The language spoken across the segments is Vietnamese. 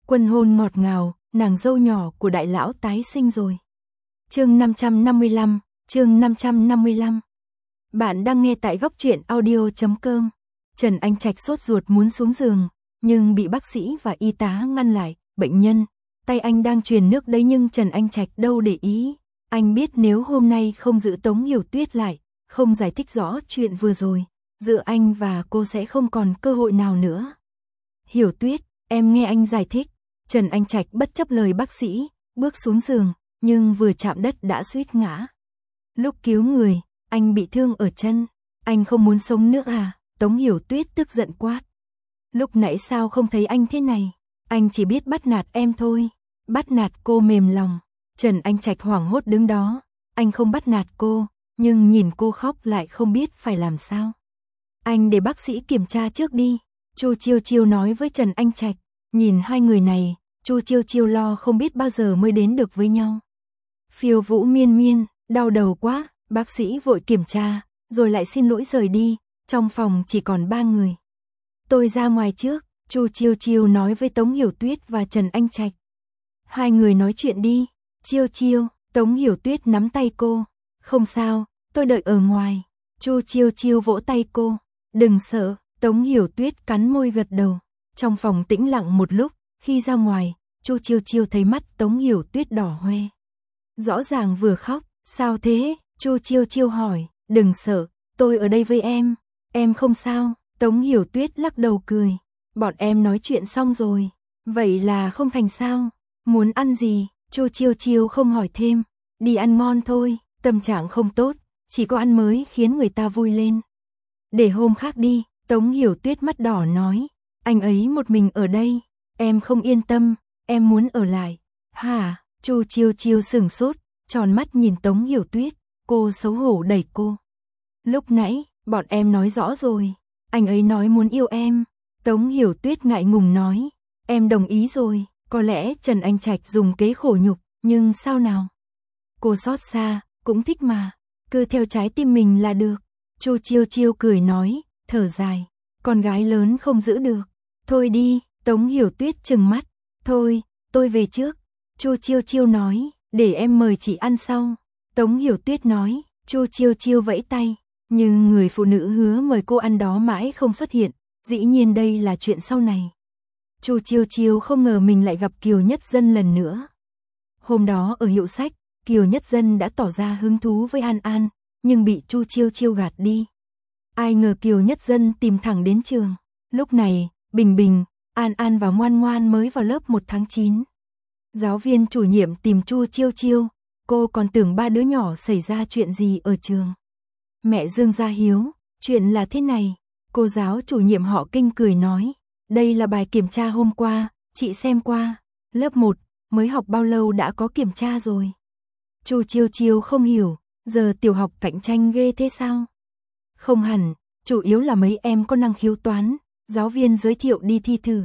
Quân hôn ngọt ngào, nàng dâu nhỏ của đại lão tái sinh rồi. Chương 555, chương 555. Bạn đang nghe tại góc truyện audio.com. Trần Anh Trạch sốt ruột muốn xuống giường, nhưng bị bác sĩ và y tá ngăn lại. Bệnh nhân, tay anh đang truyền nước đấy, nhưng Trần Anh Trạch đâu để ý. Anh biết nếu hôm nay không giữ Tống Hiểu Tuyết lại, không giải thích rõ chuyện vừa rồi, giữa anh và cô sẽ không còn cơ hội nào nữa. Hiểu Tuyết, em nghe anh giải thích. Trần Anh Trạch bất chấp lời bác sĩ, bước xuống giường, nhưng vừa chạm đất đã suýt ngã. Lúc cứu người, anh bị thương ở chân. Anh không muốn sống nữa à? Tống Hiểu Tuyết tức giận quát. Lúc nãy sao không thấy anh thế này? Anh chỉ biết bắt nạt em thôi. Bắt nạt cô mềm lòng. Trần Anh Trạch hoảng hốt đứng đó. Anh không bắt nạt cô, nhưng nhìn cô khóc lại không biết phải làm sao. Anh để bác sĩ kiểm tra trước đi. Chu Chiêu Chiêu nói với Trần Anh Trạch. Nhìn hai người này, Chu Chiêu Chiêu lo không biết bao giờ mới đến được với nhau. Phiêu Vũ Miên Miên, đau đầu quá. Bác sĩ vội kiểm tra, rồi lại xin lỗi rời đi. Trong phòng chỉ còn 3 người. Tôi ra ngoài trước, Chu Chiêu Chiêu nói với Tống Hiểu Tuyết và Trần Anh Trạch. Hai người nói chuyện đi. Chiêu Chiêu, Tống Hiểu Tuyết nắm tay cô. Không sao, tôi đợi ở ngoài. Chu Chiêu Chiêu vỗ tay cô. Đừng sợ. Tống Hiểu Tuyết cắn môi gật đầu. Trong phòng tĩnh lặng một lúc, khi ra ngoài, Chu Chiêu Chiêu thấy mắt Tống Hiểu Tuyết đỏ hoe. Rõ ràng vừa khóc. Sao thế? Chu Chiêu Chiêu hỏi. Đừng sợ, tôi ở đây với em không sao. Tống Hiểu Tuyết lắc đầu cười. Bọn em nói chuyện xong rồi. Vậy là không thành sao? Muốn ăn gì? Chu Chiêu Chiêu không hỏi thêm. Đi ăn ngon thôi, tâm trạng không tốt, chỉ có ăn mới khiến người ta vui lên. Để hôm khác đi. Tống Hiểu Tuyết mắt đỏ nói. Anh ấy một mình ở đây, em không yên tâm, em muốn ở lại. Hả? Chu Chiêu Chiêu sửng sốt, tròn mắt nhìn Tống Hiểu Tuyết, cô xấu hổ đẩy cô. Lúc nãy, bọn em nói rõ rồi, anh ấy nói muốn yêu em. Tống Hiểu Tuyết ngại ngùng nói, em đồng ý rồi. Có lẽ Trần Anh Trạch dùng kế khổ nhục, nhưng sao nào? Cô xót xa, cũng thích mà, cứ theo trái tim mình là được. Chu Chiêu Chiêu cười nói, thở dài, con gái lớn không giữ được. Thôi đi. Tống Hiểu Tuyết trừng mắt. Thôi, tôi về trước. Chu Chiêu Chiêu nói, để em mời chị ăn sau. Tống Hiểu Tuyết nói. Chu Chiêu Chiêu vẫy tay, nhưng người phụ nữ hứa mời cô ăn đó mãi không xuất hiện. Dĩ nhiên đây là chuyện sau này. Chu Chiêu Chiêu không ngờ mình lại gặp Kiều Nhất Dân lần nữa. Hôm đó ở hiệu sách, Kiều Nhất Dân đã tỏ ra hứng thú với An An, nhưng bị Chu Chiêu Chiêu gạt đi. Ai ngờ Kiều Nhất Dân tìm thẳng đến trường. Lúc này, Bình Bình, An An và Ngoan Ngoan mới vào lớp 1 tháng 9. Giáo viên chủ nhiệm tìm Chu Chiêu Chiêu, cô còn tưởng 3 đứa nhỏ xảy ra chuyện gì ở trường. Mẹ Dương Gia Hiếu, chuyện là thế này. Cô giáo chủ nhiệm họ Kinh cười nói, đây là bài kiểm tra hôm qua, chị xem qua. Lớp 1, mới học bao lâu đã có kiểm tra rồi. Chu Chiêu Chiêu không hiểu, giờ tiểu học cạnh tranh ghê thế sao? Không hẳn, chủ yếu là mấy em có năng khiếu toán, giáo viên giới thiệu đi thi thử.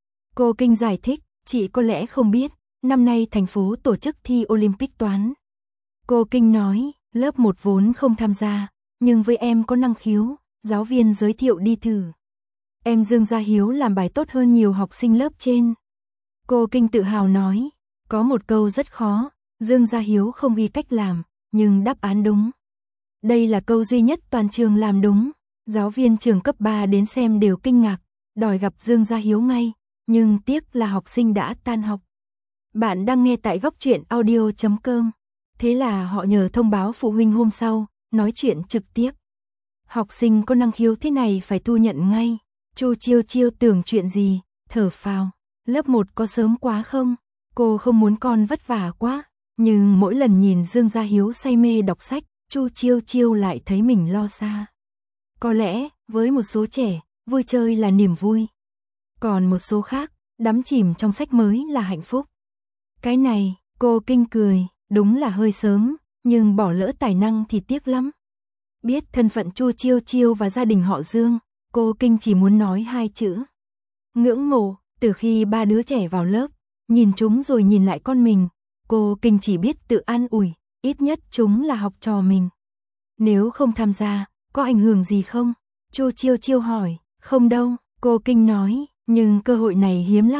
Cô Kinh giải thích, chị có lẽ không biết, năm nay thành phố tổ chức thi Olympic toán. Cô Kinh nói, lớp 1 vốn không tham gia, nhưng với em có năng khiếu, giáo viên giới thiệu đi thử. Em Dương Gia Hiếu làm bài tốt hơn nhiều học sinh lớp trên. Cô Kinh tự hào nói, có một câu rất khó, Dương Gia Hiếu không ghi cách làm, nhưng đáp án đúng. Đây là câu duy nhất toàn trường làm đúng. Giáo viên trường cấp 3 đến xem đều kinh ngạc, đòi gặp Dương Gia Hiếu ngay, nhưng tiếc là học sinh đã tan học. Bạn đang nghe tại góc truyện audio.com. Thế là họ nhờ thông báo phụ huynh hôm sau, nói chuyện trực tiếp. Học sinh có năng khiếu thế này phải thu nhận ngay. Chu Chiêu Chiêu tưởng chuyện gì, thở phào. Lớp 1 có sớm quá không? Cô không muốn con vất vả quá, nhưng mỗi lần nhìn Dương Gia Hiếu say mê đọc sách, Chu Chiêu Chiêu lại thấy mình lo xa. Có lẽ, với một số trẻ, vui chơi là niềm vui. Còn một số khác, đắm chìm trong sách mới là hạnh phúc. Cái này, cô Kinh cười, đúng là hơi sớm, nhưng bỏ lỡ tài năng thì tiếc lắm. Biết thân phận Chu Chiêu Chiêu và gia đình họ Dương, cô Kinh chỉ muốn nói 2 chữ. Ngưỡng mộ. Từ khi 3 đứa trẻ vào lớp, nhìn chúng rồi nhìn lại con mình, cô Kinh chỉ biết tự an ủi, ít nhất chúng là học trò mình. Nếu không tham gia, có ảnh hưởng gì không? Chu Chiêu Chiêu hỏi. Không đâu, cô Kinh nói, nhưng cơ hội này hiếm lắm.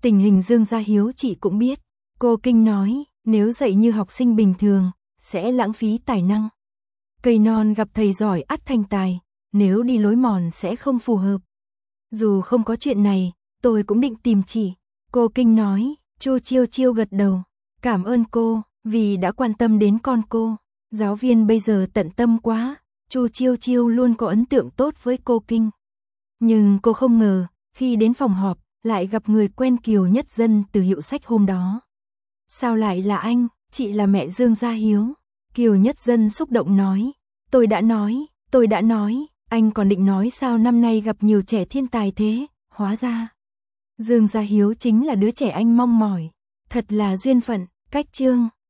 Tình hình Dương Gia Hiếu chị cũng biết. Cô Kinh nói, nếu dạy như học sinh bình thường, sẽ lãng phí tài năng. Cây non gặp thầy giỏi ắt thành tài, nếu đi lối mòn sẽ không phù hợp. Dù không có chuyện này, tôi cũng định tìm chị. Cô Kinh nói, Chu Chiêu Chiêu gật đầu. Cảm ơn cô, vì đã quan tâm đến con cô. Giáo viên bây giờ tận tâm quá. Chu Chiêu Chiêu luôn có ấn tượng tốt với cô Kinh. Nhưng cô không ngờ, khi đến phòng họp, lại gặp người quen Kiều Nhất Dân từ hiệu sách hôm đó. Sao lại là anh, chị là mẹ Dương Gia Hiếu. Kiều Nhất Dân xúc động nói, tôi đã nói, anh còn định nói sao năm nay gặp nhiều trẻ thiên tài thế, hóa ra. Dương Gia Hiếu chính là đứa trẻ anh mong mỏi, thật là duyên phận, cách chương.